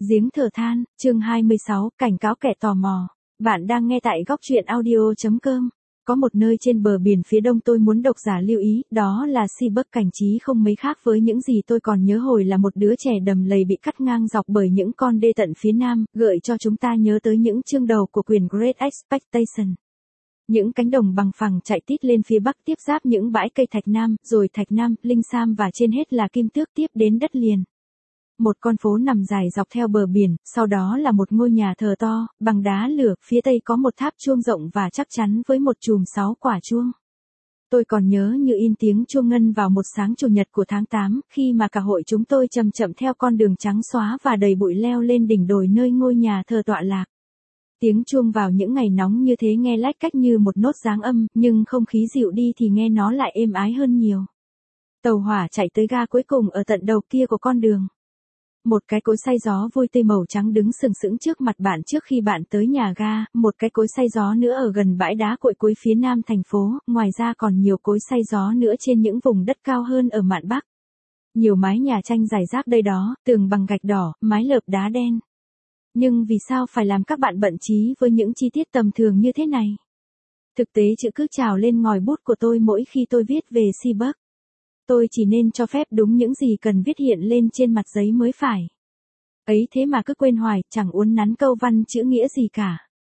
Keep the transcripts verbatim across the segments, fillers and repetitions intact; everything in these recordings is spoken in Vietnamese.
Giếng thở than, chương hai mươi sáu, cảnh cáo kẻ tò mò. Bạn đang nghe tại góc truyện audio chấm com. Có một nơi trên bờ biển phía đông tôi muốn độc giả lưu ý, đó là Seaburg. Cảnh trí không mấy khác với những gì tôi còn nhớ hồi là một đứa trẻ đầm lầy bị cắt ngang dọc bởi những con đê tận phía nam, gợi cho chúng ta nhớ tới những chương đầu của quyển Great Expectation. Những cánh đồng bằng phẳng chạy tít lên phía bắc tiếp giáp những bãi cây thạch nam, rồi thạch nam, linh sam và trên hết là kim tước tiếp đến đất liền. Một con phố nằm dài dọc theo bờ biển, sau đó là một ngôi nhà thờ to, bằng đá lửa, phía tây có một tháp chuông rộng và chắc chắn với một chùm sáu quả chuông. Tôi còn nhớ như in tiếng chuông ngân vào một sáng chủ nhật của tháng tám, khi mà cả hội chúng tôi chậm chậm theo con đường trắng xóa và đầy bụi leo lên đỉnh đồi nơi ngôi nhà thờ tọa lạc. Tiếng chuông vào những ngày nóng như thế nghe lách cách như một nốt giáng âm, nhưng không khí dịu đi thì nghe nó lại êm ái hơn nhiều. Tàu hỏa chạy tới ga cuối cùng ở tận đầu kia của con đường. Một cái cối xay gió vui tươi màu trắng đứng sừng sững trước mặt bạn trước khi bạn tới nhà ga, một cái cối xay gió nữa ở gần bãi đá cội cuối phía nam thành phố, ngoài ra còn nhiều cối xay gió nữa trên những vùng đất cao hơn ở mạn Bắc. Nhiều mái nhà tranh rải rác đây đó, tường bằng gạch đỏ, mái lợp đá đen. Nhưng vì sao phải làm các bạn bận trí với những chi tiết tầm thường như thế này? Thực tế chữ cứ trào lên ngòi bút của tôi mỗi khi tôi viết về Seaburg. Tôi chỉ nên cho phép đúng những gì cần viết hiện lên trên mặt giấy mới phải. Ấy thế mà cứ quên hoài, chẳng uốn nắn câu văn chữ nghĩa gì cả.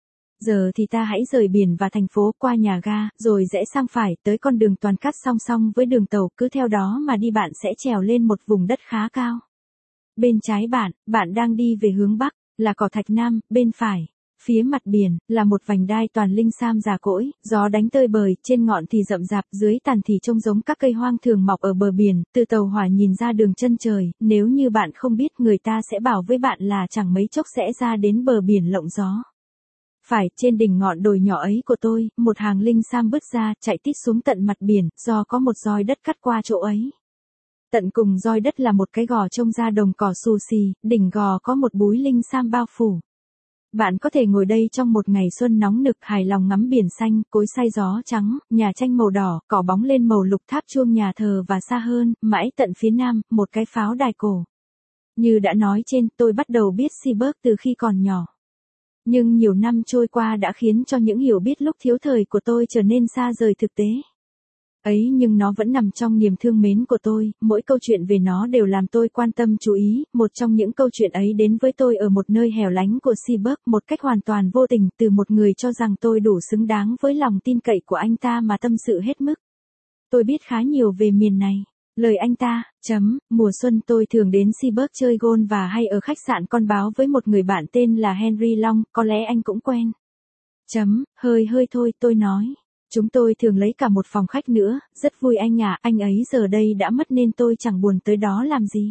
Giờ thì ta hãy rời biển và thành phố qua nhà ga, rồi rẽ sang phải tới con đường toàn cát song song với đường tàu, cứ theo đó mà đi bạn sẽ trèo lên một vùng đất khá cao. Bên trái bạn, bạn đang đi về hướng bắc, là cỏ thạch nam, bên phải. Phía mặt biển, là một vành đai toàn linh sam già cỗi, gió đánh tơi bời, trên ngọn thì rậm rạp, dưới tàn thì trông giống các cây hoang thường mọc ở bờ biển, từ tàu hỏa nhìn ra đường chân trời, nếu như bạn không biết người ta sẽ bảo với bạn là chẳng mấy chốc sẽ ra đến bờ biển lộng gió. Phải, trên đỉnh ngọn đồi nhỏ ấy của tôi, một hàng linh sam bứt ra, chạy tít xuống tận mặt biển, do có một roi đất cắt qua chỗ ấy. Tận cùng roi đất là một cái gò trông ra đồng cỏ xù xì, đỉnh gò có một búi linh sam bao phủ. Bạn có thể ngồi đây trong một ngày xuân nóng nực hài lòng ngắm biển xanh, cối xay gió trắng, nhà tranh màu đỏ, cỏ bóng lên màu lục tháp chuông nhà thờ và xa hơn, mãi tận phía nam, một cái pháo đài cổ. Như đã nói trên, tôi bắt đầu biết Seaburg từ khi còn nhỏ. Nhưng nhiều năm trôi qua đã khiến cho những hiểu biết lúc thiếu thời của tôi trở nên xa rời thực tế. Ấy nhưng nó vẫn nằm trong niềm thương mến của tôi, mỗi câu chuyện về nó đều làm tôi quan tâm chú ý, một trong những câu chuyện ấy đến với tôi ở một nơi hẻo lánh của Seaburg một cách hoàn toàn vô tình từ một người cho rằng tôi đủ xứng đáng với lòng tin cậy của anh ta mà tâm sự hết mức. Tôi biết khá nhiều về miền này. Lời anh ta, chấm, mùa xuân tôi thường đến Seaburg chơi golf và hay ở khách sạn Con Báo với một người bạn tên là Henry Long, có lẽ anh cũng quen. Chấm, hơi hơi thôi, tôi nói. Chúng tôi thường lấy cả một phòng khách nữa, rất vui anh à, anh ấy giờ đây đã mất nên tôi chẳng buồn tới đó làm gì.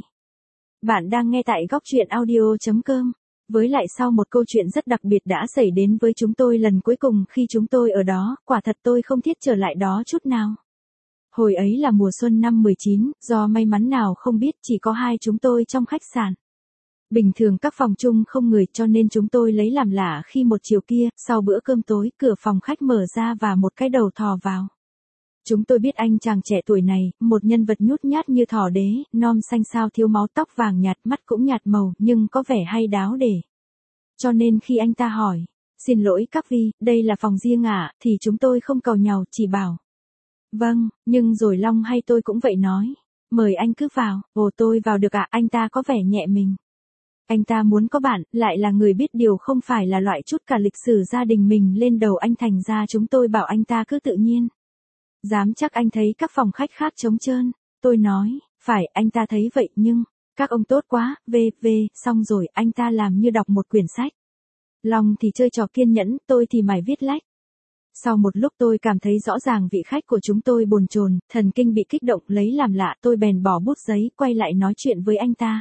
Bạn đang nghe tại góc truyện audio chấm com. Với lại sau một câu chuyện rất đặc biệt đã xảy đến với chúng tôi lần cuối cùng khi chúng tôi ở đó, quả thật tôi không thiết trở lại đó chút nào. Hồi ấy là mùa xuân năm mười chín, do may mắn nào không biết chỉ có hai chúng tôi trong khách sạn. Bình thường các phòng chung không người cho nên chúng tôi lấy làm lạ khi một chiều kia, sau bữa cơm tối, cửa phòng khách mở ra và một cái đầu thò vào. Chúng tôi biết anh chàng trẻ tuổi này, một nhân vật nhút nhát như thỏ đế, nom xanh xao thiếu máu tóc vàng nhạt mắt cũng nhạt màu nhưng có vẻ hay đáo để. Cho nên khi anh ta hỏi, xin lỗi các vi, đây là phòng riêng ạ, thì chúng tôi không cầu nhàu chỉ bảo. Vâng, nhưng rồi Long hay tôi cũng vậy nói, mời anh cứ vào, ồ tôi vào được ạ, anh ta có vẻ nhẹ mình. Anh ta muốn có bạn, lại là người biết điều không phải là loại chút cả lịch sử gia đình mình lên đầu anh thành ra chúng tôi bảo anh ta cứ tự nhiên. Dám chắc anh thấy các phòng khách khác trống trơn, tôi nói, phải anh ta thấy vậy nhưng, các ông tốt quá, về, về, xong rồi anh ta làm như đọc một quyển sách. Long thì chơi trò kiên nhẫn, tôi thì mải viết lách. Sau một lúc tôi cảm thấy rõ ràng vị khách của chúng tôi bồn chồn, thần kinh bị kích động lấy làm lạ tôi bèn bỏ bút giấy quay lại nói chuyện với anh ta.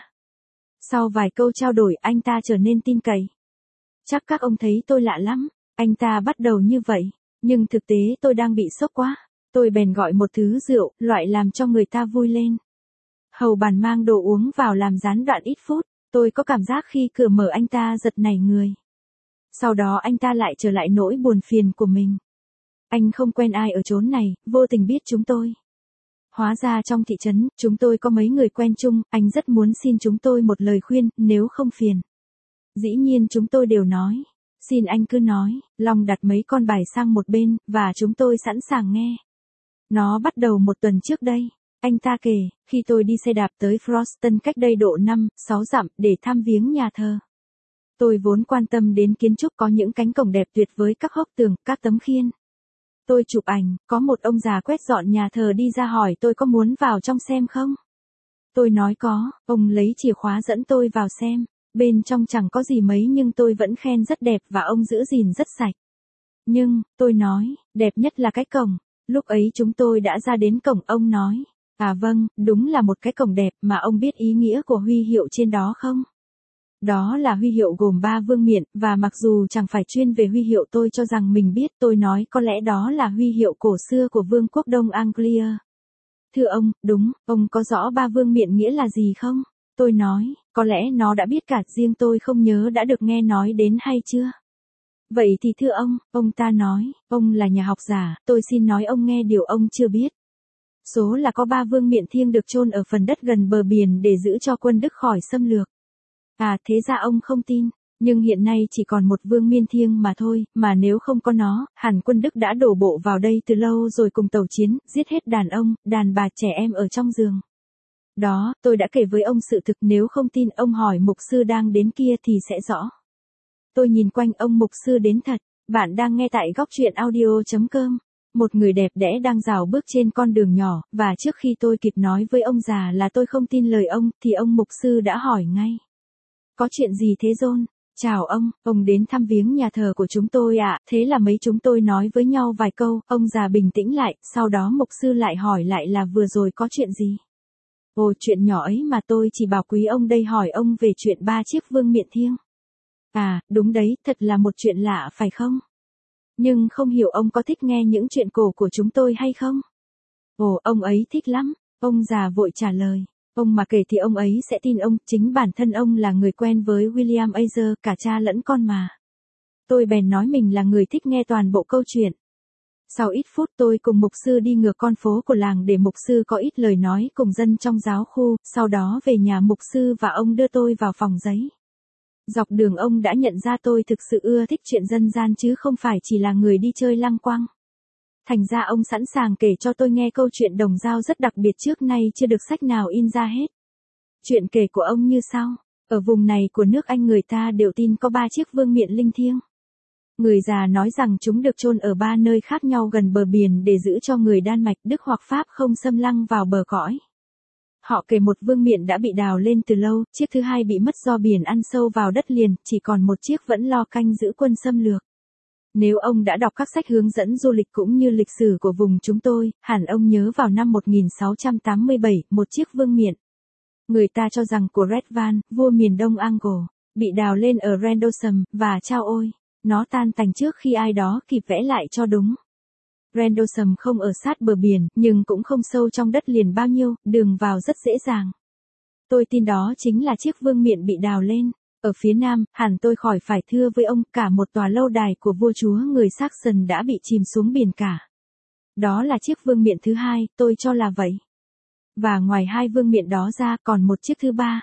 Sau vài câu trao đổi anh ta trở nên tin cậy. Chắc các ông thấy tôi lạ lắm, anh ta bắt đầu như vậy, nhưng thực tế tôi đang bị sốc quá. Tôi bèn gọi một thứ rượu, loại làm cho người ta vui lên. Hầu bàn mang đồ uống vào làm gián đoạn ít phút, tôi có cảm giác khi cửa mở anh ta giật nảy người. Sau đó anh ta lại trở lại nỗi buồn phiền của mình. Anh không quen ai ở chốn này, vô tình biết chúng tôi. Hóa ra trong thị trấn, chúng tôi có mấy người quen chung, anh rất muốn xin chúng tôi một lời khuyên, nếu không phiền. Dĩ nhiên chúng tôi đều nói. Xin anh cứ nói, Long đặt mấy con bài sang một bên, và chúng tôi sẵn sàng nghe. Nó bắt đầu một tuần trước đây. Anh ta kể, khi tôi đi xe đạp tới Froston cách đây độ năm, sáu dặm, để thăm viếng nhà thờ. Tôi vốn quan tâm đến kiến trúc có những cánh cổng đẹp tuyệt với các hốc tường, các tấm khiên. Tôi chụp ảnh, có một ông già quét dọn nhà thờ đi ra hỏi tôi có muốn vào trong xem không? Tôi nói có, ông lấy chìa khóa dẫn tôi vào xem. Bên trong chẳng có gì mấy nhưng tôi vẫn khen rất đẹp và ông giữ gìn rất sạch. Nhưng, tôi nói, đẹp nhất là cái cổng. Lúc ấy chúng tôi đã ra đến cổng, ông nói. À vâng, đúng là một cái cổng đẹp, mà ông biết ý nghĩa của huy hiệu trên đó không? Đó là huy hiệu gồm ba vương miện, và mặc dù chẳng phải chuyên về huy hiệu tôi cho rằng mình biết, tôi nói có lẽ đó là huy hiệu cổ xưa của vương quốc Đông Anglia. Thưa ông, đúng, ông có rõ ba vương miện nghĩa là gì không? Tôi nói, có lẽ nó đã biết cả, riêng tôi không nhớ đã được nghe nói đến hay chưa. Vậy thì thưa ông, ông ta nói, ông là nhà học giả, tôi xin nói ông nghe điều ông chưa biết. Số là có ba vương miện thiêng được chôn ở phần đất gần bờ biển để giữ cho quân Đức khỏi xâm lược. À thế ra ông không tin, nhưng hiện nay chỉ còn một vương miện thiêng mà thôi, mà nếu không có nó, hẳn quân Đức đã đổ bộ vào đây từ lâu rồi cùng tàu chiến, giết hết đàn ông, đàn bà trẻ em ở trong giường. Đó, tôi đã kể với ông sự thực, nếu không tin ông hỏi mục sư đang đến kia thì sẽ rõ. Tôi nhìn quanh, ông mục sư đến thật. Bạn đang nghe tại góc truyện audio chấm com. Một người đẹp đẽ đang rảo bước trên con đường nhỏ, và trước khi tôi kịp nói với ông già là tôi không tin lời ông, thì ông mục sư đã hỏi ngay. Có chuyện gì thế John? Chào ông, ông đến thăm viếng nhà thờ của chúng tôi ạ. À? Thế là mấy chúng tôi nói với nhau vài câu, ông già bình tĩnh lại, sau đó mục sư lại hỏi lại là vừa rồi có chuyện gì? Ồ, chuyện nhỏ ấy mà, tôi chỉ bảo quý ông đây hỏi ông về chuyện ba chiếc vương miện thiêng. À, đúng đấy, thật là một chuyện lạ phải không? Nhưng không hiểu ông có thích nghe những chuyện cổ của chúng tôi hay không? Ồ, ông ấy thích lắm, ông già vội trả lời. Ông mà kể thì ông ấy sẽ tin ông, chính bản thân ông là người quen với William Azer, cả cha lẫn con mà. Tôi bèn nói mình là người thích nghe toàn bộ câu chuyện. Sau ít phút tôi cùng mục sư đi ngược con phố của làng để mục sư có ít lời nói cùng dân trong giáo khu, sau đó về nhà mục sư và ông đưa tôi vào phòng giấy. Dọc đường ông đã nhận ra tôi thực sự ưa thích chuyện dân gian chứ không phải chỉ là người đi chơi lăng quăng. Thành ra ông sẵn sàng kể cho tôi nghe câu chuyện đồng dao rất đặc biệt trước nay chưa được sách nào in ra hết. Chuyện kể của ông như sau, ở vùng này của nước Anh người ta đều tin có ba chiếc vương miện linh thiêng. Người già nói rằng chúng được chôn ở ba nơi khác nhau gần bờ biển để giữ cho người Đan Mạch, Đức hoặc Pháp không xâm lăng vào bờ cõi. Họ kể một vương miện đã bị đào lên từ lâu, chiếc thứ hai bị mất do biển ăn sâu vào đất liền, chỉ còn một chiếc vẫn lo canh giữ quân xâm lược. Nếu ông đã đọc các sách hướng dẫn du lịch cũng như lịch sử của vùng chúng tôi, hẳn ông nhớ vào năm một nghìn sáu trăm tám mươi bảy, một chiếc vương miện. Người ta cho rằng của Redvan, vua miền Đông Anglo, bị đào lên ở Rendlesham, và chao ôi, nó tan tành trước khi ai đó kịp vẽ lại cho đúng. Rendlesham không ở sát bờ biển, nhưng cũng không sâu trong đất liền bao nhiêu, đường vào rất dễ dàng. Tôi tin đó chính là chiếc vương miện bị đào lên. Ở phía nam, hẳn tôi khỏi phải thưa với ông, cả một tòa lâu đài của vua chúa người Saxon đã bị chìm xuống biển cả. Đó là chiếc vương miện thứ hai, tôi cho là vậy. Và ngoài hai vương miện đó ra còn một chiếc thứ ba.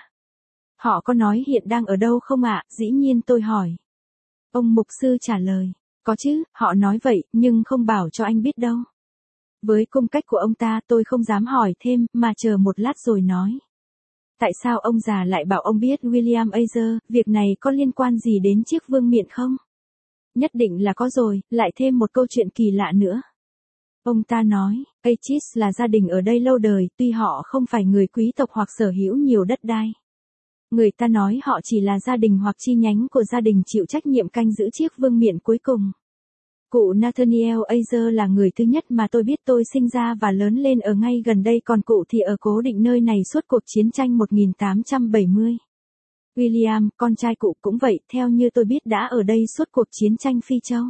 Họ có nói hiện đang ở đâu không ạ? Dĩ nhiên tôi hỏi. Ông mục sư trả lời, có chứ, họ nói vậy, nhưng không bảo cho anh biết đâu. Với cung cách của ông ta tôi không dám hỏi thêm, mà chờ một lát rồi nói. Tại sao ông già lại bảo ông biết William Azer, việc này có liên quan gì đến chiếc vương miện không? Nhất định là có rồi, lại thêm một câu chuyện kỳ lạ nữa. Ông ta nói, Achis là gia đình ở đây lâu đời, tuy họ không phải người quý tộc hoặc sở hữu nhiều đất đai. Người ta nói họ chỉ là gia đình hoặc chi nhánh của gia đình chịu trách nhiệm canh giữ chiếc vương miện cuối cùng. Cụ Nathaniel Azer là người thứ nhất mà tôi biết, tôi sinh ra và lớn lên ở ngay gần đây, còn cụ thì ở cố định nơi này suốt cuộc chiến tranh một nghìn tám trăm bảy mươi. William, con trai cụ cũng vậy, theo như tôi biết đã ở đây suốt cuộc chiến tranh Phi Châu.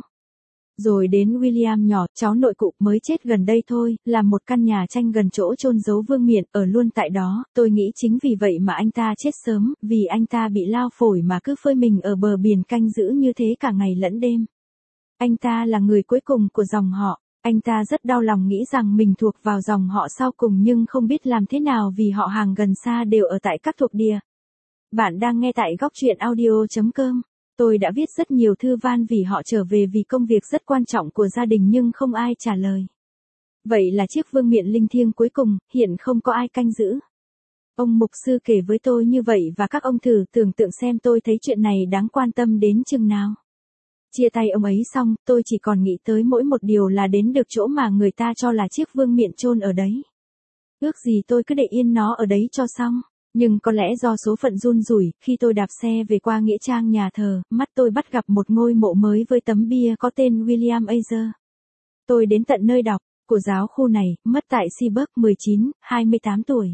Rồi đến William nhỏ, cháu nội cụ mới chết gần đây thôi, là một căn nhà tranh gần chỗ chôn giấu vương miện, ở luôn tại đó. Tôi nghĩ chính vì vậy mà anh ta chết sớm, vì anh ta bị lao phổi mà cứ phơi mình ở bờ biển canh giữ như thế cả ngày lẫn đêm. Anh ta là người cuối cùng của dòng họ. Anh ta rất đau lòng nghĩ rằng mình thuộc vào dòng họ sau cùng nhưng không biết làm thế nào vì họ hàng gần xa đều ở tại các thuộc địa. Bạn đang nghe tại góc truyện audio chấm com. Tôi đã viết rất nhiều thư van vì họ trở về vì công việc rất quan trọng của gia đình nhưng không ai trả lời. Vậy là chiếc vương miện linh thiêng cuối cùng, hiện không có ai canh giữ. Ông mục sư kể với tôi như vậy và các ông thử tưởng tượng xem tôi thấy chuyện này đáng quan tâm đến chừng nào. Chia tay ông ấy xong, tôi chỉ còn nghĩ tới mỗi một điều là đến được chỗ mà người ta cho là chiếc vương miện chôn ở đấy. Ước gì tôi cứ để yên nó ở đấy cho xong. Nhưng có lẽ do số phận run rủi, khi tôi đạp xe về qua nghĩa trang nhà thờ, mắt tôi bắt gặp một ngôi mộ mới với tấm bia có tên William Azer. Tôi đến tận nơi đọc, của giáo khu này, mất tại Seaburg mười chín, hai mươi tám tuổi.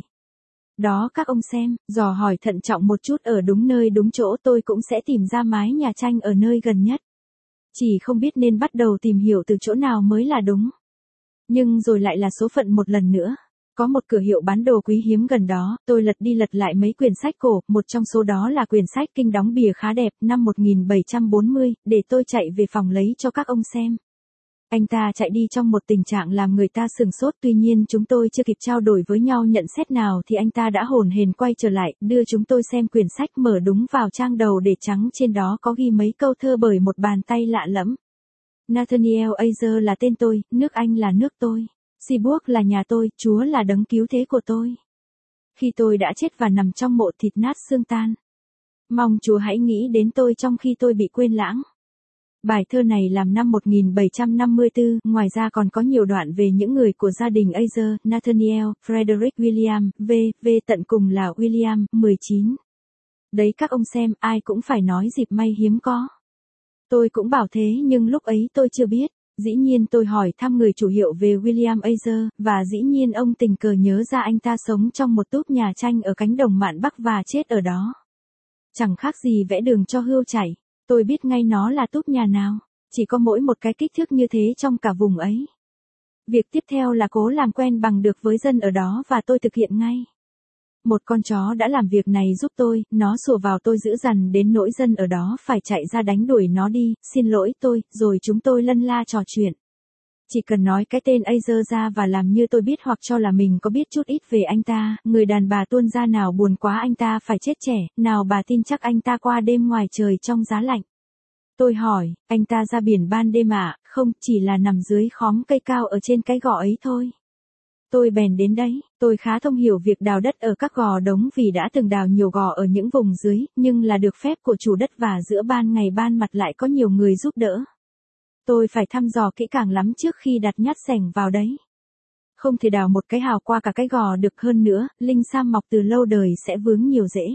Đó các ông xem, dò hỏi thận trọng một chút ở đúng nơi đúng chỗ tôi cũng sẽ tìm ra mái nhà tranh ở nơi gần nhất. Chỉ không biết nên bắt đầu tìm hiểu từ chỗ nào mới là đúng. Nhưng rồi lại là số phận một lần nữa. Có một cửa hiệu bán đồ quý hiếm gần đó, tôi lật đi lật lại mấy quyển sách cổ, một trong số đó là quyển sách kinh đóng bìa khá đẹp, năm một nghìn bảy trăm bốn mươi, để tôi chạy về phòng lấy cho các ông xem. Anh ta chạy đi trong một tình trạng làm người ta sửng sốt, tuy nhiên chúng tôi chưa kịp trao đổi với nhau nhận xét nào thì anh ta đã hồn hển quay trở lại, đưa chúng tôi xem quyển sách mở đúng vào trang đầu để trắng trên đó có ghi mấy câu thơ bởi một bàn tay lạ lẫm. Nathaniel Azer là tên tôi, nước Anh là nước tôi. Seaburg là nhà tôi, Chúa là đấng cứu thế của tôi. Khi tôi đã chết và nằm trong mộ thịt nát xương tan. Mong Chúa hãy nghĩ đến tôi trong khi tôi bị quên lãng. Bài thơ này làm năm một nghìn bảy trăm năm mươi tư, ngoài ra còn có nhiều đoạn về những người của gia đình Azer, Nathaniel, Frederick William, V, V tận cùng là William, mười chín. Đấy các ông xem, ai cũng phải nói dịp may hiếm có. Tôi cũng bảo thế nhưng lúc ấy tôi chưa biết. Dĩ nhiên tôi hỏi thăm người chủ hiệu về William Azer, và dĩ nhiên ông tình cờ nhớ ra anh ta sống trong một túp nhà tranh ở cánh đồng mạn Bắc và chết ở đó. Chẳng khác gì vẽ đường cho hươu chảy, tôi biết ngay nó là túp nhà nào, chỉ có mỗi một cái kích thước như thế trong cả vùng ấy. Việc tiếp theo là cố làm quen bằng được với dân ở đó và tôi thực hiện ngay. Một con chó đã làm việc này giúp tôi, nó sủa vào tôi dữ dằn đến nỗi dân ở đó phải chạy ra đánh đuổi nó đi, xin lỗi tôi, rồi chúng tôi lân la trò chuyện. Chỉ cần nói cái tên Azer ra và làm như tôi biết hoặc cho là mình có biết chút ít về anh ta, người đàn bà tuôn ra nào buồn quá anh ta phải chết trẻ, nào bà tin chắc anh ta qua đêm ngoài trời trong giá lạnh. Tôi hỏi, anh ta ra biển ban đêm à? Không, chỉ là nằm dưới khóm cây cao ở trên cái gò ấy thôi. Tôi bèn đến đấy, tôi khá thông hiểu việc đào đất ở các gò đống vì đã từng đào nhiều gò ở những vùng dưới, nhưng là được phép của chủ đất và giữa ban ngày ban mặt lại có nhiều người giúp đỡ. Tôi phải thăm dò kỹ càng lắm trước khi đặt nhát xẻng vào đấy. Không thể đào một cái hào qua cả cái gò được, hơn nữa, linh sam mọc từ lâu đời sẽ vướng nhiều rễ.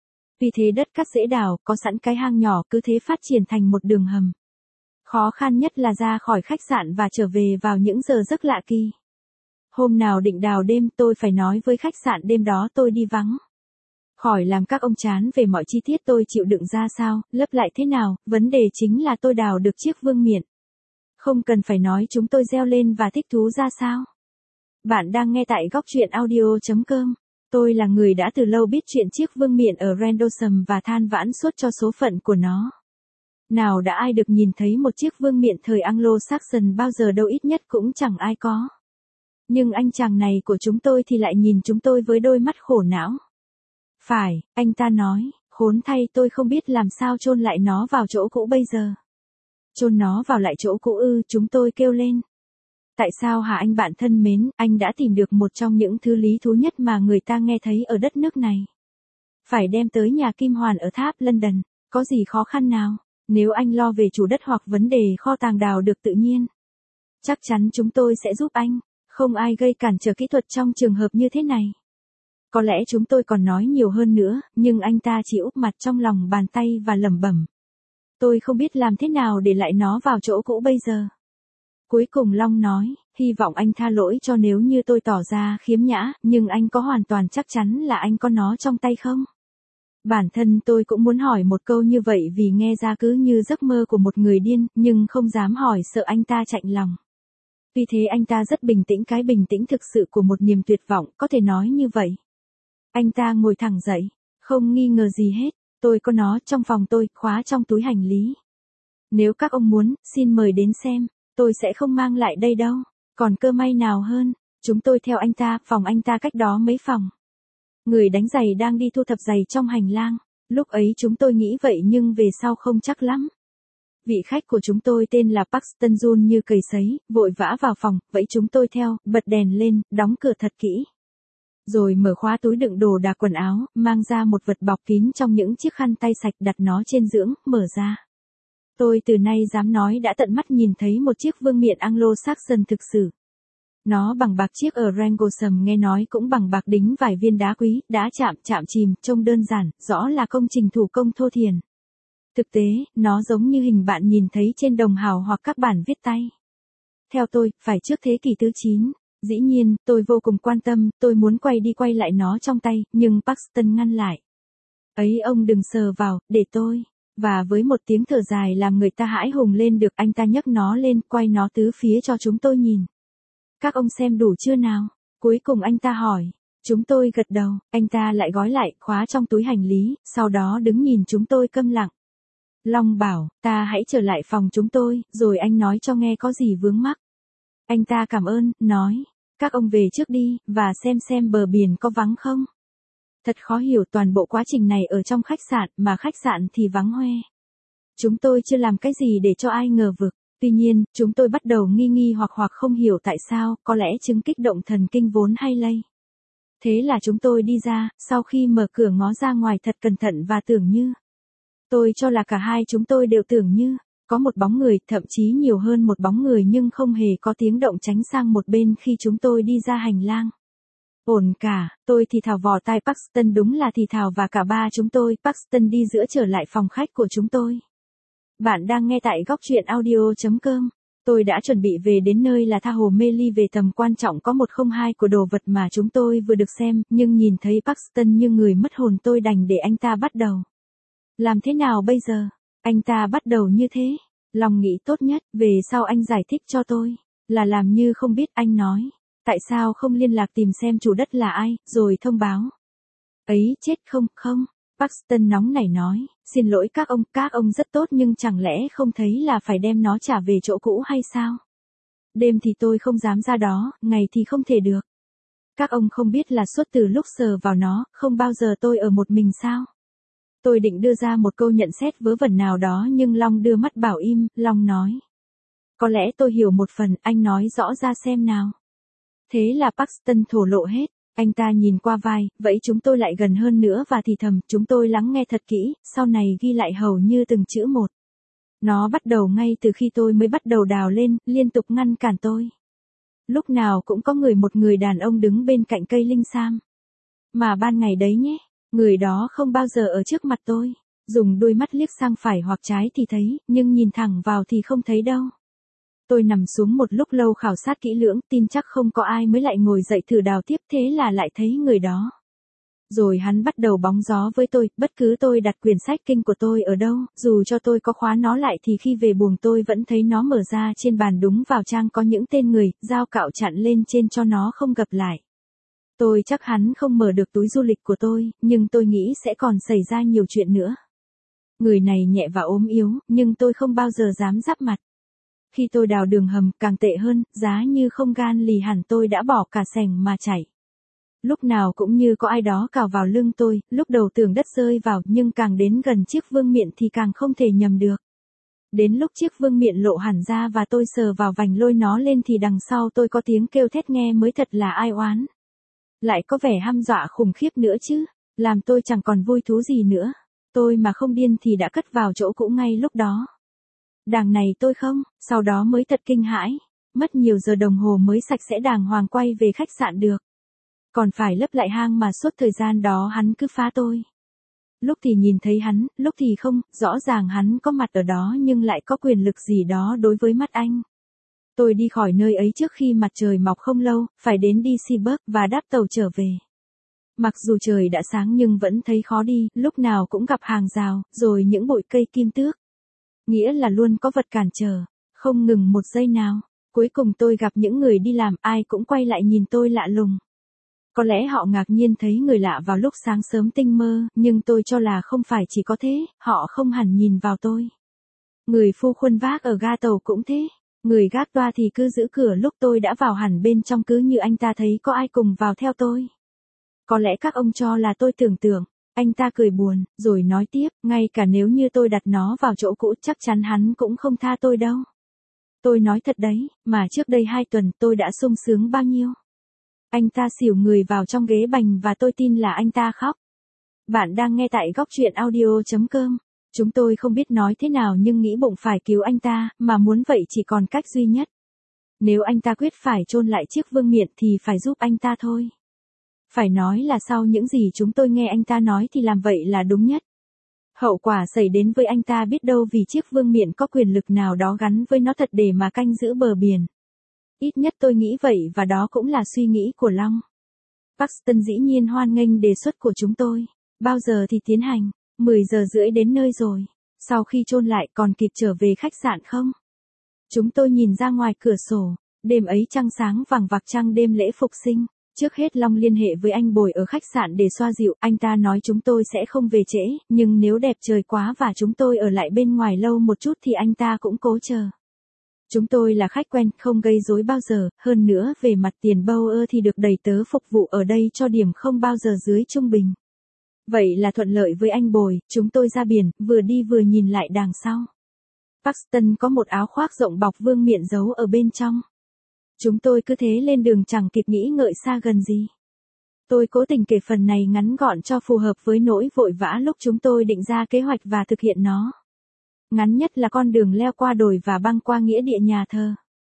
Vì thế đất cắt dễ đào, có sẵn cái hang nhỏ cứ thế phát triển thành một đường hầm. Khó khăn nhất là ra khỏi khách sạn và trở về vào những giờ giấc lạ kỳ. Hôm nào định đào đêm tôi phải nói với khách sạn đêm đó tôi đi vắng. Khỏi làm các ông chán về mọi chi tiết tôi chịu đựng ra sao, lấp lại thế nào, vấn đề chính là tôi đào được chiếc vương miện. Không cần phải nói chúng tôi reo lên và thích thú ra sao. Bạn đang nghe tại góc truyện audio chấm com. Tôi là người đã từ lâu biết chuyện chiếc vương miện ở Rendlesham và than vãn suốt cho số phận của nó. Nào đã ai được nhìn thấy một chiếc vương miện thời Anglo-Saxon bao giờ đâu, ít nhất cũng chẳng ai có. Nhưng anh chàng này của chúng tôi thì lại nhìn chúng tôi với đôi mắt khổ não. Phải, anh ta nói, khốn thay tôi không biết làm sao chôn lại nó vào chỗ cũ bây giờ. Chôn nó vào lại chỗ cũ ư? Chúng tôi kêu lên. Tại sao hả anh bạn thân mến, anh đã tìm được một trong những thứ lý thú nhất mà người ta nghe thấy ở đất nước này. Phải đem tới nhà Kim Hoàn ở tháp London, có gì khó khăn nào, nếu anh lo về chủ đất hoặc vấn đề kho tàng đào được tự nhiên. Chắc chắn chúng tôi sẽ giúp anh. Không ai gây cản trở kỹ thuật trong trường hợp như thế này. Có lẽ chúng tôi còn nói nhiều hơn nữa, nhưng anh ta chỉ úp mặt trong lòng bàn tay và lẩm bẩm. Tôi không biết làm thế nào để lại nó vào chỗ cũ bây giờ. Cuối cùng Long nói, hy vọng anh tha lỗi cho nếu như tôi tỏ ra khiếm nhã, nhưng anh có hoàn toàn chắc chắn là anh có nó trong tay không? Bản thân tôi cũng muốn hỏi một câu như vậy vì nghe ra cứ như giấc mơ của một người điên, nhưng không dám hỏi sợ anh ta chạnh lòng. Vì thế anh ta rất bình tĩnh, cái bình tĩnh thực sự của một niềm tuyệt vọng, có thể nói như vậy. Anh ta ngồi thẳng dậy, không nghi ngờ gì hết, tôi có nó trong phòng tôi, khóa trong túi hành lý. Nếu các ông muốn, xin mời đến xem, tôi sẽ không mang lại đây đâu, còn cơ may nào hơn, chúng tôi theo anh ta, phòng anh ta cách đó mấy phòng. Người đánh giày đang đi thu thập giày trong hành lang, Lúc ấy chúng tôi nghĩ vậy nhưng về sau không chắc lắm. Vị khách của chúng tôi tên là Paxton run như cầy sấy, vội vã vào phòng, vẫy chúng tôi theo, bật đèn lên, đóng cửa thật kỹ. Rồi mở khóa túi đựng đồ đạc quần áo, mang ra một vật bọc kín trong những chiếc khăn tay sạch đặt nó trên dưỡng, mở ra. Tôi từ nay dám nói đã tận mắt nhìn thấy một chiếc vương miện Anglo-Saxon thực sự. Nó bằng bạc, chiếc ở Rangosham nghe nói cũng bằng bạc, đính vài viên đá quý, đá chạm chạm chìm, trông đơn giản, rõ là công trình thủ công thô thiển. Thực tế, nó giống như hình bạn nhìn thấy trên đồng hào hoặc các bản viết tay. Theo tôi, phải trước thế kỷ thứ chín. Dĩ nhiên, tôi vô cùng quan tâm, tôi muốn quay đi quay lại nó trong tay, nhưng Paxton ngăn lại. Ấy ông đừng sờ vào, để tôi. Và với một tiếng thở dài làm người ta hãi hùng lên được, anh ta nhấc nó lên, quay nó tứ phía cho chúng tôi nhìn. Các ông xem đủ chưa nào? Cuối cùng anh ta hỏi. Chúng tôi gật đầu, anh ta lại gói lại, khóa trong túi hành lý, sau đó đứng nhìn chúng tôi câm lặng. Long bảo, ta hãy trở lại phòng chúng tôi, rồi anh nói cho nghe có gì vướng mắc. Anh ta cảm ơn, nói, các ông về trước đi, và xem xem bờ biển có vắng không. Thật khó hiểu, toàn bộ quá trình này ở trong khách sạn, mà khách sạn thì vắng hoe. Chúng tôi chưa làm cái gì để cho ai ngờ vực. Tuy nhiên, chúng tôi bắt đầu nghi nghi hoặc hoặc không hiểu tại sao, có lẽ chứng kích động thần kinh vốn hay lây. Thế là chúng tôi đi ra, sau khi mở cửa ngó ra ngoài thật cẩn thận và tưởng như. Tôi cho là cả hai chúng tôi đều tưởng như, có một bóng người, thậm chí nhiều hơn một bóng người nhưng không hề có tiếng động tránh sang một bên khi chúng tôi đi ra hành lang. Ổn cả, tôi thì thào vò tai Paxton, đúng là thì thào, và cả ba chúng tôi, Paxton đi giữa trở lại phòng khách của chúng tôi. Bạn đang nghe tại góc truyện audio chấm com. Tôi đã chuẩn bị về đến nơi là tha hồ mê ly về tầm quan trọng có một không hai của đồ vật mà chúng tôi vừa được xem, nhưng nhìn thấy Paxton như người mất hồn, tôi đành để anh ta bắt đầu. Làm thế nào bây giờ? Anh ta bắt đầu như thế. Lòng nghĩ tốt nhất, về sau anh giải thích cho tôi. Là làm như không biết, anh nói. Tại sao không liên lạc tìm xem chủ đất là ai, rồi thông báo. Ấy chết không, không. Paxton nóng nảy nói, xin lỗi các ông, các ông rất tốt nhưng chẳng lẽ không thấy là phải đem nó trả về chỗ cũ hay sao? Đêm thì tôi không dám ra đó, ngày thì không thể được. Các ông không biết là suốt từ lúc sờ vào nó, không bao giờ tôi ở một mình sao? Tôi định đưa ra một câu nhận xét vớ vẩn nào đó nhưng Long đưa mắt bảo im, Long nói. Có lẽ tôi hiểu một phần, anh nói rõ ra xem nào. Thế là Paxton thổ lộ hết. Anh ta nhìn qua vai, vẫy chúng tôi lại gần hơn nữa và thì thầm, chúng tôi lắng nghe thật kỹ, sau này ghi lại hầu như từng chữ một. Nó bắt đầu ngay từ khi tôi mới bắt đầu đào lên, liên tục ngăn cản tôi. Lúc nào cũng có người một người đàn ông đứng bên cạnh cây linh sam. Mà ban ngày đấy nhé, người đó không bao giờ ở trước mặt tôi. Dùng đôi mắt liếc sang phải hoặc trái thì thấy, nhưng nhìn thẳng vào thì không thấy đâu. Tôi nằm xuống một lúc lâu khảo sát kỹ lưỡng, tin chắc không có ai mới lại ngồi dậy thử đào tiếp, thế là lại thấy người đó. Rồi hắn bắt đầu bóng gió với tôi, bất cứ tôi đặt quyển sách kinh của tôi ở đâu, dù cho tôi có khóa nó lại thì khi về buồng tôi vẫn thấy nó mở ra trên bàn, đúng vào trang có những tên người, dao cạo chặn lên trên cho nó không gập lại. Tôi chắc hắn không mở được túi du lịch của tôi, nhưng tôi nghĩ sẽ còn xảy ra nhiều chuyện nữa. Người này nhẹ và ốm yếu, nhưng tôi không bao giờ dám giáp mặt. Khi tôi đào đường hầm, càng tệ hơn, giá như không gan lì hẳn tôi đã bỏ cả xẻng mà chạy. Lúc nào cũng như có ai đó cào vào lưng tôi, lúc đầu tưởng đất rơi vào, nhưng càng đến gần chiếc vương miện thì càng không thể nhầm được. Đến lúc chiếc vương miện lộ hẳn ra và tôi sờ vào vành lôi nó lên thì đằng sau tôi có tiếng kêu thét nghe mới thật là ai oán. Lại có vẻ hăm dọa khủng khiếp nữa chứ, làm tôi chẳng còn vui thú gì nữa. Tôi mà không điên thì đã cất vào chỗ cũ ngay lúc đó. Đằng này tôi không, sau đó mới thật kinh hãi, mất nhiều giờ đồng hồ mới sạch sẽ đàng hoàng quay về khách sạn được. Còn phải lấp lại hang mà suốt thời gian đó hắn cứ phá tôi. Lúc thì nhìn thấy hắn, lúc thì không, rõ ràng hắn có mặt ở đó nhưng lại có quyền lực gì đó đối với mắt anh. Tôi đi khỏi nơi ấy trước khi mặt trời mọc không lâu, phải đến đi Seaburg và đáp tàu trở về. Mặc dù trời đã sáng nhưng vẫn thấy khó đi, lúc nào cũng gặp hàng rào, rồi những bụi cây kim tước. Nghĩa là luôn có vật cản trở, không ngừng một giây nào. Cuối cùng tôi gặp những người đi làm, ai cũng quay lại nhìn tôi lạ lùng. Có lẽ họ ngạc nhiên thấy người lạ vào lúc sáng sớm tinh mơ, nhưng tôi cho là không phải chỉ có thế, họ không hẳn nhìn vào tôi. Người phu khuân vác ở ga tàu cũng thế, người gác toa thì cứ giữ cửa lúc tôi đã vào hẳn bên trong, cứ như anh ta thấy có ai cùng vào theo tôi. Có lẽ các ông cho là tôi tưởng tượng, Anh ta cười buồn, rồi nói tiếp, ngay cả nếu như tôi đặt nó vào chỗ cũ chắc chắn hắn cũng không tha tôi đâu. Tôi nói thật đấy, mà trước đây hai tuần tôi đã sung sướng bao nhiêu. Anh ta xỉu người vào trong ghế bành và tôi tin là anh ta khóc. Bạn đang nghe tại góc truyện audio.com. Chúng tôi không biết nói thế nào nhưng nghĩ bụng phải cứu anh ta, mà muốn vậy chỉ còn cách duy nhất. Nếu anh ta quyết phải chôn lại chiếc vương miện thì phải giúp anh ta thôi. Phải nói là sau những gì chúng tôi nghe anh ta nói thì làm vậy là đúng nhất. Hậu quả xảy đến với anh ta biết đâu vì chiếc vương miện có quyền lực nào đó gắn với nó thật để mà canh giữ bờ biển. Ít nhất tôi nghĩ vậy và đó cũng là suy nghĩ của Long. Paxton dĩ nhiên hoan nghênh đề xuất của chúng tôi. Bao giờ thì tiến hành? mười giờ rưỡi đến nơi rồi. Sau khi chôn lại còn kịp trở về khách sạn không? Chúng tôi nhìn ra ngoài cửa sổ. Đêm ấy trăng sáng vàng vặc trăng đêm lễ phục sinh. Trước hết Long liên hệ với anh Bồi ở khách sạn để xoa dịu. Anh ta nói chúng tôi sẽ không về trễ, nhưng nếu đẹp trời quá và chúng tôi ở lại bên ngoài lâu một chút thì anh ta cũng cố chờ. Chúng tôi là khách quen, không gây rối bao giờ, hơn nữa về mặt tiền bâu ơ thì được đầy tớ phục vụ ở đây cho điểm không bao giờ dưới trung bình. Vậy là thuận lợi với anh Bồi, chúng tôi ra biển, vừa đi vừa nhìn lại đằng sau. Paxton có một áo khoác rộng bọc vương miện giấu ở bên trong. Chúng tôi cứ thế lên đường chẳng kịp nghĩ ngợi xa gần gì. Tôi cố tình kể phần này ngắn gọn cho phù hợp với nỗi vội vã lúc chúng tôi định ra kế hoạch và thực hiện nó. Ngắn nhất là con đường leo qua đồi và băng qua nghĩa địa nhà thờ.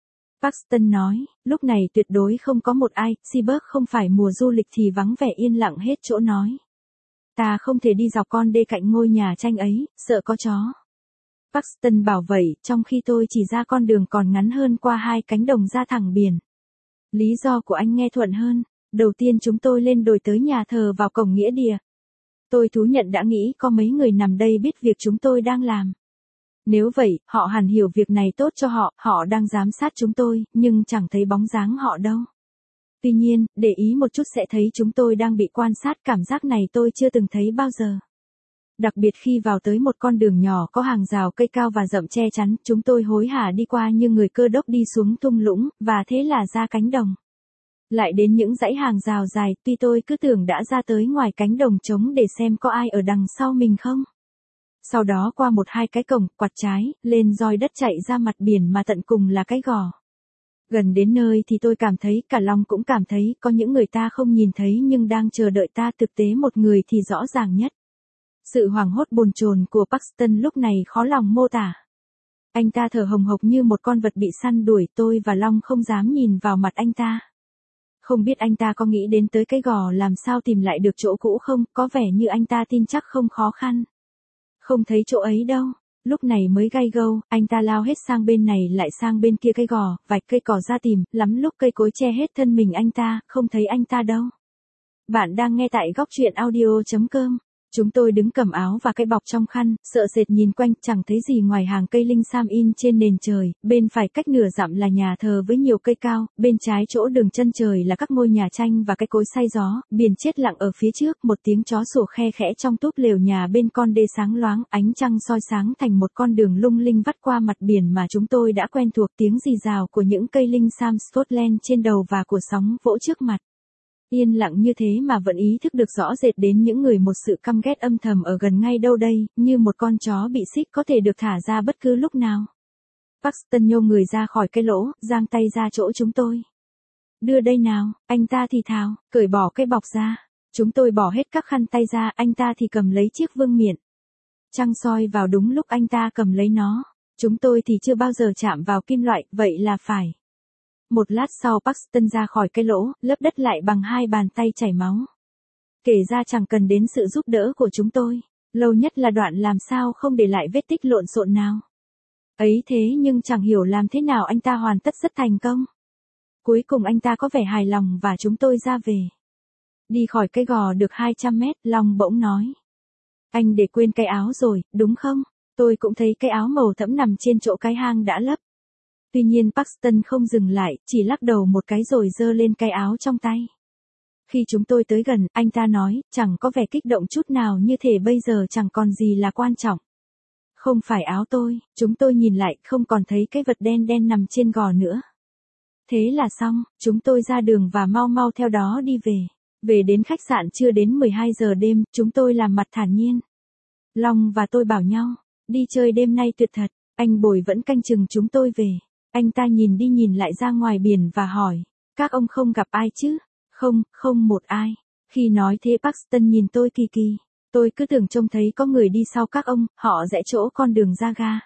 Paxton nói, lúc này tuyệt đối không có một ai, Seaburg không phải mùa du lịch thì vắng vẻ yên lặng hết chỗ nói. Ta không thể đi dọc con đê cạnh ngôi nhà tranh ấy, sợ có chó. Paxton bảo vậy, trong khi tôi chỉ ra con đường còn ngắn hơn qua hai cánh đồng ra thẳng biển. Lý do của anh nghe thuận hơn. Đầu tiên chúng tôi lên đồi tới nhà thờ vào cổng nghĩa địa. Tôi thú nhận đã nghĩ có mấy người nằm đây biết việc chúng tôi đang làm. Nếu vậy, họ hẳn hiểu việc này tốt cho họ, họ đang giám sát chúng tôi, nhưng chẳng thấy bóng dáng họ đâu. Tuy nhiên, để ý một chút sẽ thấy chúng tôi đang bị quan sát, cảm giác này tôi chưa từng thấy bao giờ. Đặc biệt khi vào tới một con đường nhỏ có hàng rào cây cao và rậm che chắn, chúng tôi hối hả đi qua như người cơ đốc đi xuống thung lũng, và thế là ra cánh đồng. Lại đến những dãy hàng rào dài, tuy tôi cứ tưởng đã ra tới ngoài cánh đồng trống để xem có ai ở đằng sau mình không. Sau đó qua một hai cái cổng, quặt trái, lên roi đất chạy ra mặt biển mà tận cùng là cái gò. Gần đến nơi thì tôi cảm thấy, cả Long cũng cảm thấy, có những người ta không nhìn thấy nhưng đang chờ đợi ta, thực tế một người thì rõ ràng nhất. Sự hoảng hốt bồn chồn của Paxton lúc này khó lòng mô tả. Anh ta thở hồng hộc như một con vật bị săn đuổi, tôi và Long không dám nhìn vào mặt anh ta. Không biết anh ta có nghĩ đến tới cái gò làm sao tìm lại được chỗ cũ không, có vẻ như anh ta tin chắc không khó khăn. Không thấy chỗ ấy đâu, lúc này mới gay gâu, anh ta lao hết sang bên này lại sang bên kia cái gò, vạch cây cỏ ra tìm, lắm lúc cây cối che hết thân mình anh ta, không thấy anh ta đâu. Bạn đang nghe tại góc truyện audio.com. Chúng tôi đứng cầm áo và cái bọc trong khăn, sợ sệt nhìn quanh, chẳng thấy gì ngoài hàng cây linh sam in trên nền trời, bên phải cách nửa dặm là nhà thờ với nhiều cây cao, bên trái chỗ đường chân trời là các ngôi nhà tranh và cái cối xay gió, biển chết lặng ở phía trước, một tiếng chó sủa khe khẽ trong túp lều nhà bên con đê sáng loáng, ánh trăng soi sáng thành một con đường lung linh vắt qua mặt biển mà chúng tôi đã quen thuộc, tiếng rì rào của những cây linh sam Scotland trên đầu và của sóng vỗ trước mặt. Yên lặng như thế mà vẫn ý thức được rõ rệt đến những người một sự căm ghét âm thầm ở gần ngay đâu đây, như một con chó bị xích có thể được thả ra bất cứ lúc nào. Paxton nhô người ra khỏi cái lỗ, giang tay ra chỗ chúng tôi. Đưa đây nào, anh ta thì thào, cởi bỏ cái bọc ra. Chúng tôi bỏ hết các khăn tay ra, anh ta thì cầm lấy chiếc vương miện. Trăng soi vào đúng lúc anh ta cầm lấy nó. Chúng tôi thì chưa bao giờ chạm vào kim loại, vậy là phải. Một lát sau Paxton ra khỏi cái lỗ, lấp đất lại bằng hai bàn tay chảy máu. Kể ra chẳng cần đến sự giúp đỡ của chúng tôi, lâu nhất là đoạn làm sao không để lại vết tích lộn xộn nào. Ấy thế nhưng chẳng hiểu làm thế nào anh ta hoàn tất rất thành công. Cuối cùng anh ta có vẻ hài lòng và chúng tôi ra về. Đi khỏi cái gò được hai trăm mét, Long bỗng nói. Anh để quên cái áo rồi, đúng không? Tôi cũng thấy cái áo màu thẫm nằm trên chỗ cái hang đã lấp. Tuy nhiên Paxton không dừng lại, chỉ lắc đầu một cái rồi giơ lên cái áo trong tay. Khi chúng tôi tới gần, anh ta nói, chẳng có vẻ kích động chút nào, như thể bây giờ chẳng còn gì là quan trọng. Không phải áo tôi, chúng tôi nhìn lại, không còn thấy cái vật đen đen nằm trên gò nữa. Thế là xong, chúng tôi ra đường và mau mau theo đó đi về. Về đến khách sạn chưa đến mười hai giờ đêm, chúng tôi làm mặt thản nhiên. Long và tôi bảo nhau, đi chơi đêm nay tuyệt thật, anh Bồi vẫn canh chừng chúng tôi về. Anh ta nhìn đi nhìn lại ra ngoài biển và hỏi, các ông không gặp ai chứ? Không, không một ai. Khi nói thế Paxton nhìn tôi kỳ kỳ. Tôi cứ tưởng trông thấy có người đi sau các ông, họ rẽ chỗ con đường ra ga.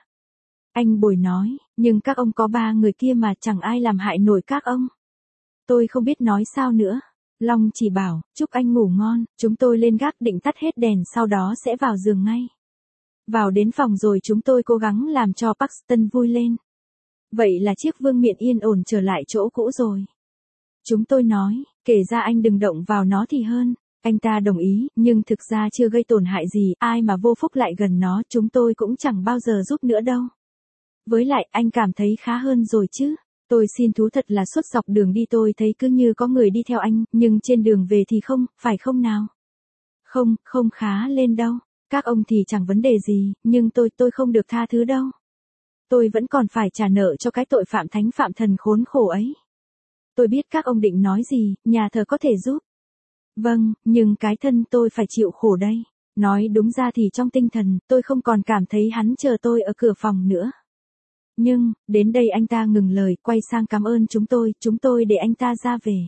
Anh Bồi nói, nhưng các ông có ba người kia mà chẳng ai làm hại nổi các ông. Tôi không biết nói sao nữa. Long chỉ bảo, chúc anh ngủ ngon, chúng tôi lên gác định tắt hết đèn sau đó sẽ vào giường ngay. Vào đến phòng rồi chúng tôi cố gắng làm cho Paxton vui lên. Vậy là chiếc vương miện yên ổn trở lại chỗ cũ rồi. Chúng tôi nói, kể ra anh đừng động vào nó thì hơn. Anh ta đồng ý, nhưng thực ra chưa gây tổn hại gì, ai mà vô phúc lại gần nó, chúng tôi cũng chẳng bao giờ giúp nữa đâu. Với lại, anh cảm thấy khá hơn rồi chứ. Tôi xin thú thật là suốt dọc đường đi tôi thấy cứ như có người đi theo anh, nhưng trên đường về thì không, phải không nào? Không, không khá lên đâu. Các ông thì chẳng vấn đề gì, nhưng tôi, tôi không được tha thứ đâu. Tôi vẫn còn phải trả nợ cho cái tội phạm thánh phạm thần khốn khổ ấy. Tôi biết các ông định nói gì, nhà thờ có thể giúp. Vâng, nhưng cái thân tôi phải chịu khổ đây. Nói đúng ra thì trong tinh thần, tôi không còn cảm thấy hắn chờ tôi ở cửa phòng nữa. Nhưng, đến đây anh ta ngừng lời, quay sang cảm ơn chúng tôi, chúng tôi để anh ta ra về.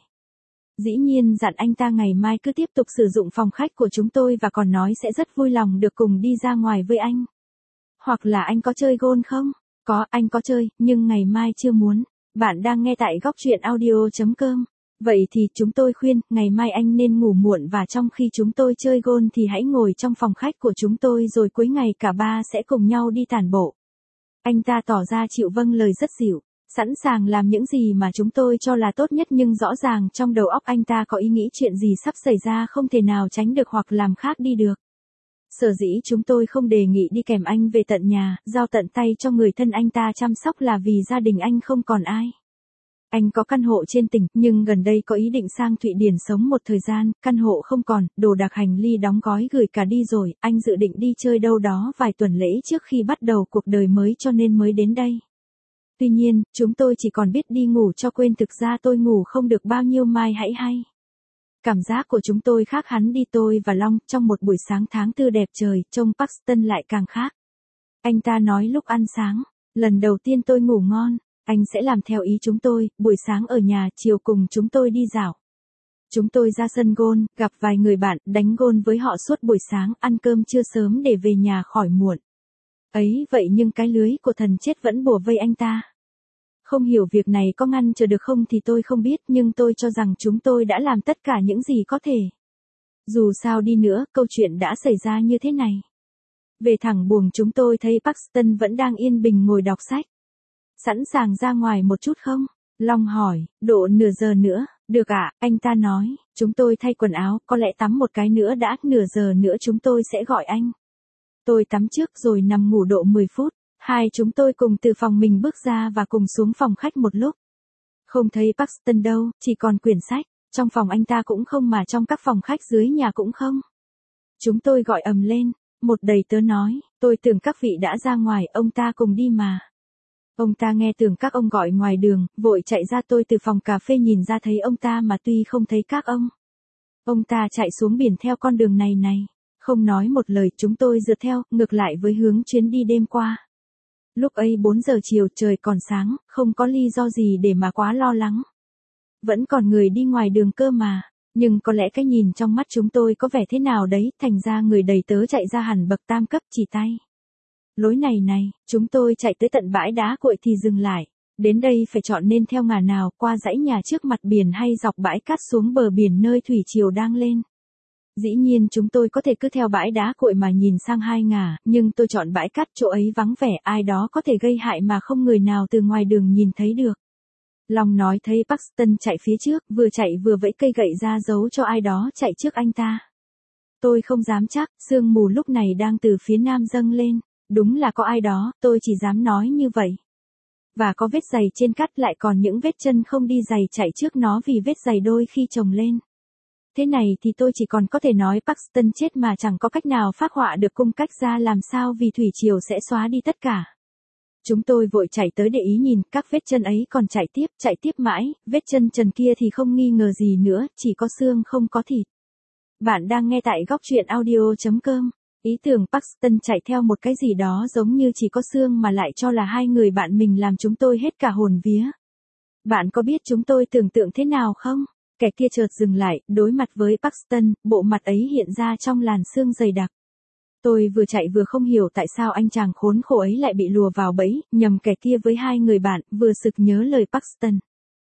Dĩ nhiên dặn anh ta ngày mai cứ tiếp tục sử dụng phòng khách của chúng tôi và còn nói sẽ rất vui lòng được cùng đi ra ngoài với anh. Hoặc là anh có chơi golf không? Có, anh có chơi, nhưng ngày mai chưa muốn. Bạn đang nghe tại góc truyện audio chấm com. Vậy thì chúng tôi khuyên, ngày mai anh nên ngủ muộn và trong khi chúng tôi chơi golf thì hãy ngồi trong phòng khách của chúng tôi rồi cuối ngày cả ba sẽ cùng nhau đi tản bộ. Anh ta tỏ ra chịu vâng lời rất dịu, sẵn sàng làm những gì mà chúng tôi cho là tốt nhất nhưng rõ ràng trong đầu óc anh ta có ý nghĩ chuyện gì sắp xảy ra không thể nào tránh được hoặc làm khác đi được. Sở dĩ chúng tôi không đề nghị đi kèm anh về tận nhà, giao tận tay cho người thân anh ta chăm sóc là vì gia đình anh không còn ai. Anh có căn hộ trên tỉnh, nhưng gần đây có ý định sang Thụy Điển sống một thời gian, căn hộ không còn, đồ đạc hành ly đóng gói gửi cả đi rồi, anh dự định đi chơi đâu đó vài tuần lễ trước khi bắt đầu cuộc đời mới cho nên mới đến đây. Tuy nhiên, chúng tôi chỉ còn biết đi ngủ cho quên thực ra tôi ngủ không được bao nhiêu mai hãy hay. Cảm giác của chúng tôi khác hắn đi tôi và Long, trong một buổi sáng tháng tư đẹp trời, trông Paxton lại càng khác. Anh ta nói lúc ăn sáng, lần đầu tiên tôi ngủ ngon. Anh sẽ làm theo ý chúng tôi, buổi sáng ở nhà, chiều cùng chúng tôi đi dạo. Chúng tôi ra sân golf, gặp vài người bạn, đánh golf với họ suốt buổi sáng, ăn cơm trưa sớm để về nhà khỏi muộn. Ấy vậy nhưng cái lưới của thần chết vẫn bủa vây anh ta. Không hiểu việc này có ngăn chờ được không thì tôi không biết nhưng tôi cho rằng chúng tôi đã làm tất cả những gì có thể. Dù sao đi nữa, câu chuyện đã xảy ra như thế này. Về thẳng buồng chúng tôi thấy Paxton vẫn đang yên bình ngồi đọc sách. Sẵn sàng ra ngoài một chút không? Long hỏi, độ nửa giờ nữa, được ạ, à? Anh ta nói, chúng tôi thay quần áo, có lẽ tắm một cái nữa đã, nửa giờ nữa chúng tôi sẽ gọi anh. Tôi tắm trước rồi nằm ngủ độ mười phút, hai chúng tôi cùng từ phòng mình bước ra và cùng xuống phòng khách một lúc. Không thấy Paxton đâu, chỉ còn quyển sách, trong phòng anh ta cũng không mà trong các phòng khách dưới nhà cũng không. Chúng tôi gọi ầm lên, một đầy tớ nói, tôi tưởng các vị đã ra ngoài, ông ta cùng đi mà. Ông ta nghe tưởng các ông gọi ngoài đường, vội chạy ra tôi từ phòng cà phê nhìn ra thấy ông ta mà tuy không thấy các ông. Ông ta chạy xuống biển theo con đường này này. Không nói một lời chúng tôi rượt theo, ngược lại với hướng chuyến đi đêm qua. Lúc ấy bốn giờ chiều trời còn sáng, không có lý do gì để mà quá lo lắng. Vẫn còn người đi ngoài đường cơ mà. Nhưng có lẽ cái nhìn trong mắt chúng tôi có vẻ thế nào đấy, thành ra người đầy tớ chạy ra hẳn bậc tam cấp chỉ tay. Lối này này, chúng tôi chạy tới tận bãi đá cuội thì dừng lại. Đến đây phải chọn nên theo ngả nào, qua dãy nhà trước mặt biển hay dọc bãi cát xuống bờ biển nơi thủy triều đang lên. Dĩ nhiên chúng tôi có thể cứ theo bãi đá cuội mà nhìn sang hai ngả, nhưng tôi chọn bãi cát chỗ ấy vắng vẻ, ai đó có thể gây hại mà không người nào từ ngoài đường nhìn thấy được. Long nói thấy Paxton chạy phía trước, vừa chạy vừa vẫy cây gậy ra giấu cho ai đó chạy trước anh ta. Tôi không dám chắc, sương mù lúc này đang từ phía nam dâng lên. Đúng là có ai đó, tôi chỉ dám nói như vậy. Và có vết giày trên cát lại còn những vết chân không đi giày chạy trước nó vì vết giày đôi khi chồng lên. Thế này thì tôi chỉ còn có thể nói Paxton chết mà chẳng có cách nào phác họa được cung cách ra làm sao vì thủy triều sẽ xóa đi tất cả. Chúng tôi vội chạy tới để ý nhìn, các vết chân ấy còn chạy tiếp, chạy tiếp mãi, vết chân trần kia thì không nghi ngờ gì nữa, chỉ có xương không có thịt. Bạn đang nghe tại góc truyện audio.com. Ý tưởng Paxton chạy theo một cái gì đó giống như chỉ có xương mà lại cho là hai người bạn mình làm chúng tôi hết cả hồn vía. Bạn có biết chúng tôi tưởng tượng thế nào không? Kẻ kia chợt dừng lại, đối mặt với Paxton, bộ mặt ấy hiện ra trong làn sương dày đặc. Tôi vừa chạy vừa không hiểu tại sao anh chàng khốn khổ ấy lại bị lùa vào bẫy, nhầm kẻ kia với hai người bạn, vừa sực nhớ lời Paxton.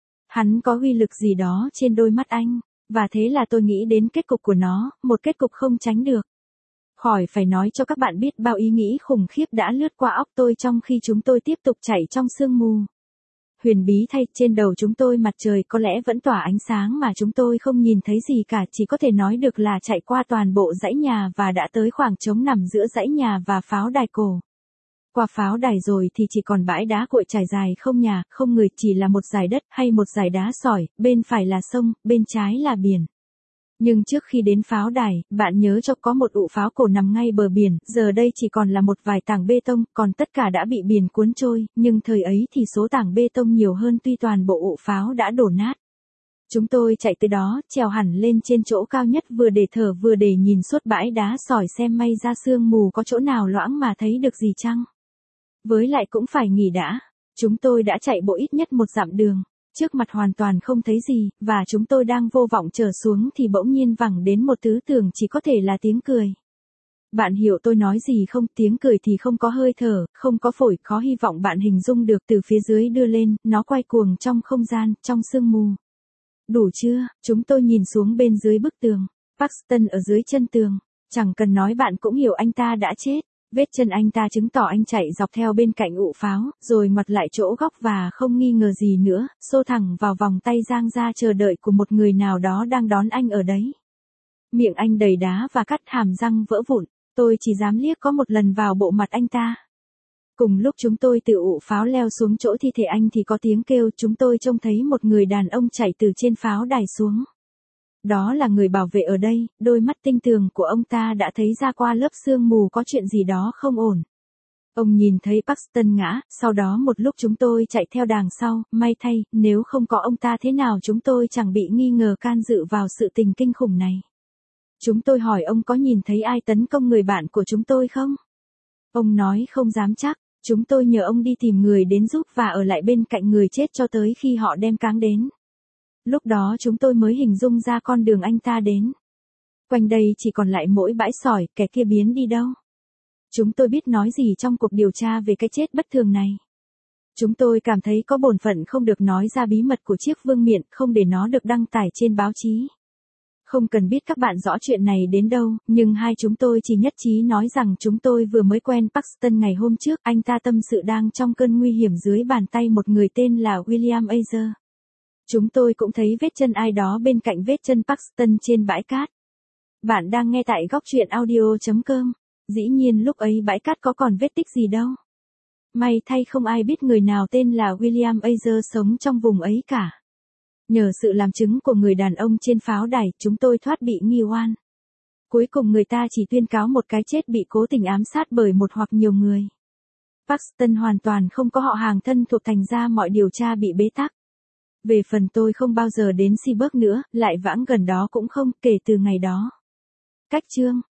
Hắn có uy lực gì đó trên đôi mắt anh, và thế là tôi nghĩ đến kết cục của nó, một kết cục không tránh được. Khỏi phải nói cho các bạn biết bao ý nghĩ khủng khiếp đã lướt qua óc tôi trong khi chúng tôi tiếp tục chạy trong sương mù. Huyền bí thay, trên đầu chúng tôi mặt trời có lẽ vẫn tỏa ánh sáng mà chúng tôi không nhìn thấy gì cả, chỉ có thể nói được là chạy qua toàn bộ dãy nhà và đã tới khoảng trống nằm giữa dãy nhà và pháo đài cổ. Qua pháo đài rồi thì chỉ còn bãi đá cội trải dài không nhà, không người, chỉ là một dải đất hay một dải đá sỏi, bên phải là sông, bên trái là biển. Nhưng trước khi đến pháo đài, bạn nhớ cho có một ụ pháo cổ nằm ngay bờ biển, giờ đây chỉ còn là một vài tảng bê tông, còn tất cả đã bị biển cuốn trôi, nhưng thời ấy thì số tảng bê tông nhiều hơn tuy toàn bộ ụ pháo đã đổ nát. Chúng tôi chạy tới đó, trèo hẳn lên trên chỗ cao nhất vừa để thở vừa để nhìn suốt bãi đá sỏi xem may ra sương mù có chỗ nào loãng mà thấy được gì chăng. Với lại cũng phải nghỉ đã, chúng tôi đã chạy bộ ít nhất một dặm đường. Trước mặt hoàn toàn không thấy gì, và chúng tôi đang vô vọng trở xuống thì bỗng nhiên vẳng đến một thứ tưởng chỉ có thể là tiếng cười. Bạn hiểu tôi nói gì không? Tiếng cười thì không có hơi thở, không có phổi, khó hy vọng bạn hình dung được từ phía dưới đưa lên, nó quay cuồng trong không gian, trong sương mù. Đủ chưa? Chúng tôi nhìn xuống bên dưới bức tường. Paxton ở dưới chân tường. Chẳng cần nói bạn cũng hiểu anh ta đã chết. Vết chân anh ta chứng tỏ anh chạy dọc theo bên cạnh ụ pháo, rồi ngoặt lại chỗ góc và không nghi ngờ gì nữa, xô thẳng vào vòng tay dang ra chờ đợi của một người nào đó đang đón anh ở đấy. Miệng anh đầy đá và cắt, hàm răng vỡ vụn, tôi chỉ dám liếc có một lần vào bộ mặt anh ta. Cùng lúc chúng tôi từ ụ pháo leo xuống chỗ thi thể anh thì có tiếng kêu, chúng tôi trông thấy một người đàn ông chạy từ trên pháo đài xuống. Đó là người bảo vệ ở đây, đôi mắt tinh tường của ông ta đã thấy ra qua lớp sương mù có chuyện gì đó không ổn. Ông nhìn thấy Paxton ngã, sau đó một lúc chúng tôi chạy theo đằng sau, may thay, nếu không có ông ta thế nào chúng tôi chẳng bị nghi ngờ can dự vào sự tình kinh khủng này. Chúng tôi hỏi ông có nhìn thấy ai tấn công người bạn của chúng tôi không? Ông nói không dám chắc, chúng tôi nhờ ông đi tìm người đến giúp và ở lại bên cạnh người chết cho tới khi họ đem cáng đến. Lúc đó chúng tôi mới hình dung ra con đường anh ta đến. Quanh đây chỉ còn lại mỗi bãi sỏi, kẻ kia biến đi đâu? Chúng tôi biết nói gì trong cuộc điều tra về cái chết bất thường này. Chúng tôi cảm thấy có bổn phận không được nói ra bí mật của chiếc vương miện, không để nó được đăng tải trên báo chí. Không cần biết các bạn rõ chuyện này đến đâu, nhưng hai chúng tôi chỉ nhất trí nói rằng chúng tôi vừa mới quen Paxton ngày hôm trước, anh ta tâm sự đang trong cơn nguy hiểm dưới bàn tay một người tên là William Azer. Chúng tôi cũng thấy vết chân ai đó bên cạnh vết chân Paxton trên bãi cát. Bạn đang nghe tại góc truyện audio.com. Dĩ nhiên lúc ấy bãi cát có còn vết tích gì đâu. May thay không ai biết người nào tên là William Azer sống trong vùng ấy cả. Nhờ sự làm chứng của người đàn ông trên pháo đài, chúng tôi thoát bị nghi oan. Cuối cùng người ta chỉ tuyên cáo một cái chết bị cố tình ám sát bởi một hoặc nhiều người. Paxton hoàn toàn không có họ hàng thân thuộc, thành ra mọi điều tra bị bế tắc. Về phần tôi không bao giờ đến Seaburg nữa, lại vãng gần đó cũng không, kể từ ngày đó. Cách chương